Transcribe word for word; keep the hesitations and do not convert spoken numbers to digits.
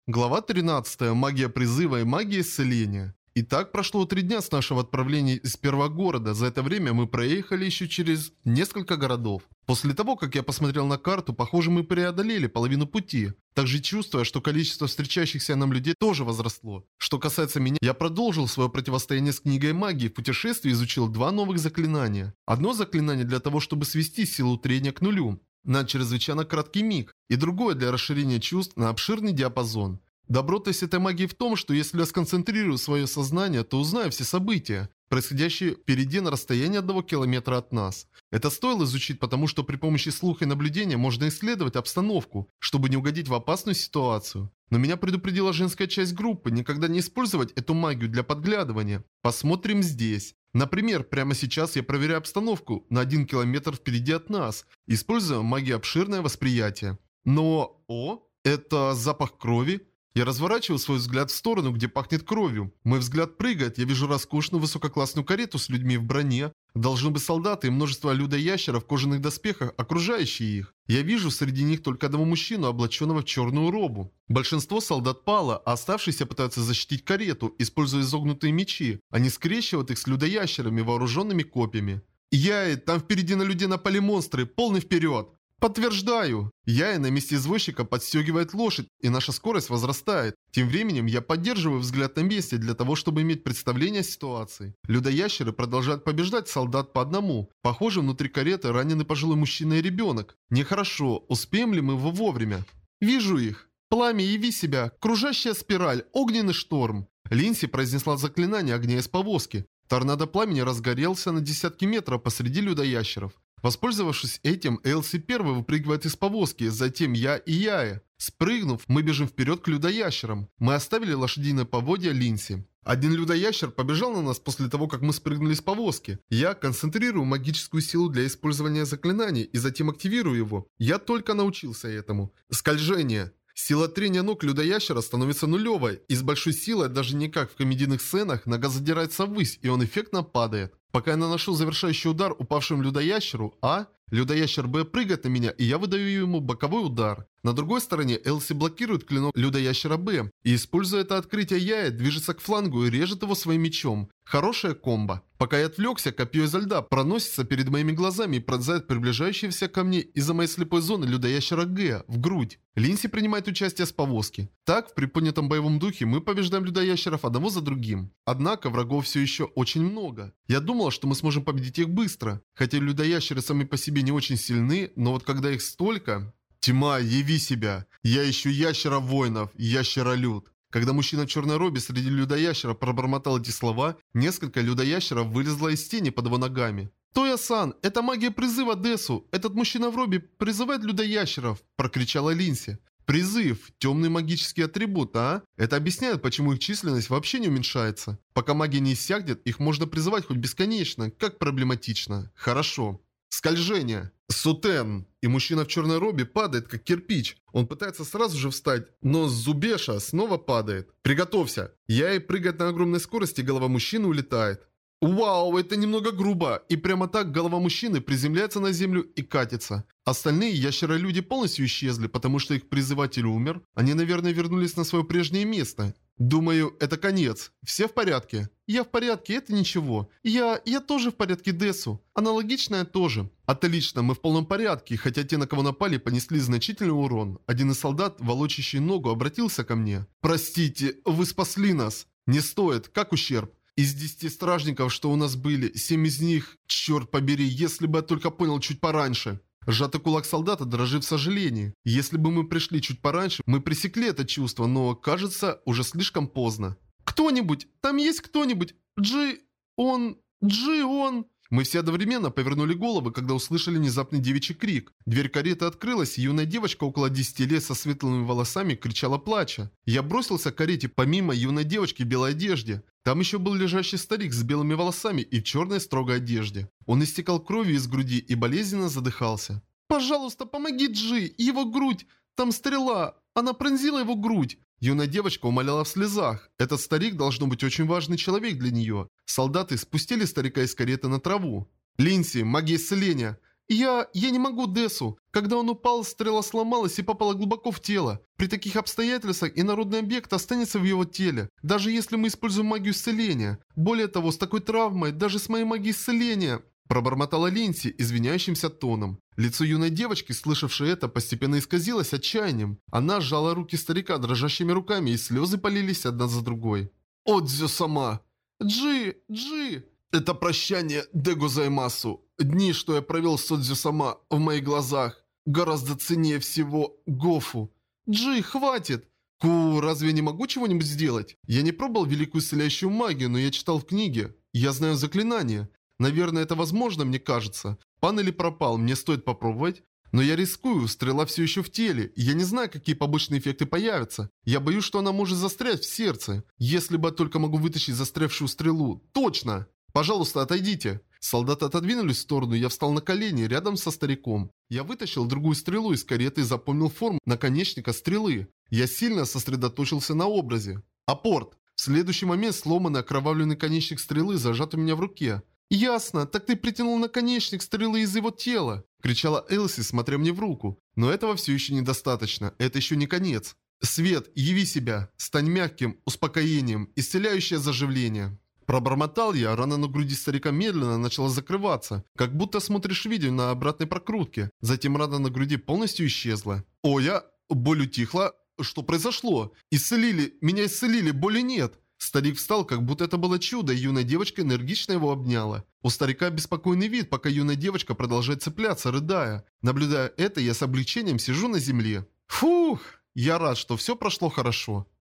Глава тринадцатая. Магия призыва и магия исцеления. Итак, прошло три дня с нашего отправления из первого города. За это время мы проехали еще через несколько городов. После того, как я посмотрел на карту, похоже, мы преодолели половину пути. Также чувствуя, что количество встречающихся нам людей тоже возросло. Что касается меня, я продолжил свое противостояние с книгой магии. В путешествии изучил два новых заклинания. Одно заклинание для того, чтобы свести силу трения к нулю на чрезвычайно краткий миг, и другое для расширения чувств на обширный диапазон. Добротность этой магии в том, что если я сконцентрирую свое сознание, то узнаю все события, происходящие впереди на расстоянии одного километра от нас. Это стоило изучить, потому что при помощи слуха и наблюдения можно исследовать обстановку, чтобы не угодить в опасную ситуацию. Но меня предупредила женская часть группы никогда не использовать эту магию для подглядывания. Посмотрим здесь. Например, прямо сейчас я проверяю обстановку на один километр впереди от нас, используя магию обширное восприятие. Но... О, это запах крови? Я разворачиваю свой взгляд в сторону, где пахнет кровью. Мой взгляд прыгает, я вижу роскошную высококлассную карету с людьми в броне. Должны быть солдаты и множество людоящеров в кожаных доспехах, окружающие их. Я вижу среди них только одного мужчину, облаченного в черную робу. Большинство солдат пало, а оставшиеся пытаются защитить карету, используя изогнутые мечи. Они скрещивают их с людоящерами, вооруженными копьями. Яй, там впереди на людей напали монстры, полный вперед! Подтверждаю! Яй на месте извозчика подстегивает лошадь, и наша скорость возрастает. Тем временем я поддерживаю взгляд на месте для того, чтобы иметь представление о ситуации. Людоящеры продолжают побеждать солдат по одному. Похоже, внутри кареты раненый пожилой мужчина и ребенок. Нехорошо, успеем ли мы его вовремя? Вижу их. Пламя, яви себя. Кружащая спираль, огненный шторм. Линси произнесла заклинание огня из повозки. Торнадо пламени разгорелся на десятки метров посреди людоящеров. Воспользовавшись этим, Элси первый выпрыгивает из повозки, затем я и Яя. Спрыгнув, мы бежим вперед к людоящерам. Мы оставили лошадиные поводья Линси. Один людоящер побежал на нас после того, как мы спрыгнули с повозки. Я концентрирую магическую силу для использования заклинаний и затем активирую его. Я только научился этому. Скольжение. Сила трения ног людоящера становится нулевой, и с большой силой, даже не как в комедийных сценах, нога задирается ввысь, и он эффектно падает. Пока я наношу завершающий удар упавшему людоящеру, А, людоящер Б прыгает на меня, и я выдаю ему боковой удар. На другой стороне Элси блокирует клинок людоящера Б, и, используя это открытие, Яя движется к флангу и режет его своим мечом. Хорошая комбо. Пока я отвлекся, копье изо льда проносится перед моими глазами и пронзает приближающегося ко мне из-за моей слепой зоны людоящера Г в грудь. Линси принимает участие с повозки. Так, в приподнятом боевом духе мы побеждаем людоящеров одного за другим. Однако врагов все еще очень много. Я думал, что мы сможем победить их быстро. Хотя людоящеры сами по себе не очень сильны, но вот когда их столько... Тьма, яви себя. Я ищу ящера-воинов, ящера-люд. Когда мужчина в черной робе среди людоящеров пробормотал эти слова, несколько людоящеров вылезло из тени под его ногами. «Тоя-сан, это магия призыва Десу. Этот мужчина в робе призывает людоящеров», – прокричала Линси. «Призыв. Темный магический атрибут, а? Это объясняет, почему их численность вообще не уменьшается. Пока магия не иссякнет, их можно призывать хоть бесконечно. Как проблематично. Хорошо». Скольжение. Сутен. И мужчина в черной робе падает, как кирпич. Он пытается сразу же встать, но Зубеша снова падает. Приготовься. Яй прыгает на огромной скорости, голова мужчины улетает. Вау, это немного грубо. И прямо так голова мужчины приземляется на землю и катится. Остальные ящеролюди полностью исчезли, потому что их призыватель умер. Они, наверное, вернулись на свое прежнее место. Думаю, это конец. Все в порядке? Я в порядке, это ничего. Я... я тоже в порядке, Десу. Аналогичное тоже. Отлично, мы в полном порядке, хотя те, на кого напали, понесли значительный урон. Один из солдат, волочащий ногу, обратился ко мне. Простите, вы спасли нас. Не стоит, как ущерб? Из десяти стражников, что у нас были, семь из них, черт побери, если бы я только понял чуть пораньше. Сжатый кулак солдата дрожит в сожалении. Если бы мы пришли чуть пораньше, мы пресекли это чувство, но, кажется, уже слишком поздно. «Кто-нибудь? Там есть кто-нибудь? Джи... он... Джи... он...» Мы все одновременно повернули головы, когда услышали внезапный девичий крик. Дверь кареты открылась, и юная девочка около десяти лет со светлыми волосами кричала плача. Я бросился к карете помимо юной девочки в белой одежде. Там еще был лежащий старик с белыми волосами и в черной строгой одежде. Он истекал кровью из груди и болезненно задыхался. «Пожалуйста, помоги Джи! Его грудь! Там стрела! Она пронзила его грудь!» Юная девочка умоляла в слезах. Этот старик должно быть очень важный человек для нее. Солдаты спустили старика из кареты на траву. «Линси, магия исцеления!» Я... я не могу Десу. Когда он упал, стрела сломалась и попала глубоко в тело. При таких обстоятельствах инородный объект останется в его теле, даже если мы используем магию исцеления. Более того, с такой травмой, даже с моей магией исцеления... Пробормотала Линси извиняющимся тоном. Лицо юной девочки, слышавшей это, постепенно исказилось отчаянием. Она сжала руки старика дрожащими руками, и слезы полились одна за другой. «Отзю сама!» «Джи! Джи!» «Это прощание Дэгу Займасу. Дни, что я провел с Отзю сама, в моих глазах, гораздо ценнее всего Гофу. Джи, хватит!» «Ку, разве я не могу чего-нибудь сделать? Я не пробовал великую исцеляющую магию, но я читал в книге. Я знаю заклинания. Наверное, это возможно, мне кажется. Пан или пропал, мне стоит попробовать. Но я рискую, стрела все еще в теле, и я не знаю, какие побочные эффекты появятся. Я боюсь, что она может застрять в сердце. Если бы я только могу вытащить застрявшую стрелу. Точно! Пожалуйста, отойдите. Солдаты отодвинулись в сторону, и я встал на колени рядом со стариком. Я вытащил другую стрелу из кареты и запомнил форму наконечника стрелы. Я сильно сосредоточился на образе. Апорт. В следующий момент сломанный окровавленный конечник стрелы зажат у меня в руке. «Ясно, так ты притянул наконечник стрелы из его тела!» – кричала Элси, смотря мне в руку. Но этого все еще недостаточно, это еще не конец. «Свет, яви себя, стань мягким, успокоением, исцеляющее заживление». Пробормотал я, рана на груди старика медленно начала закрываться, как будто смотришь видео на обратной прокрутке. Затем рана на груди полностью исчезла. «О, я... боль утихла? Что произошло? Исцелили, меня исцелили, боли нет!» Старик встал, как будто это было чудо, и юная девочка энергично его обняла. У старика беспокойный вид, пока юная девочка продолжает цепляться, рыдая. Наблюдая это, я с облегчением сижу на земле. Фух, я рад, что все прошло хорошо.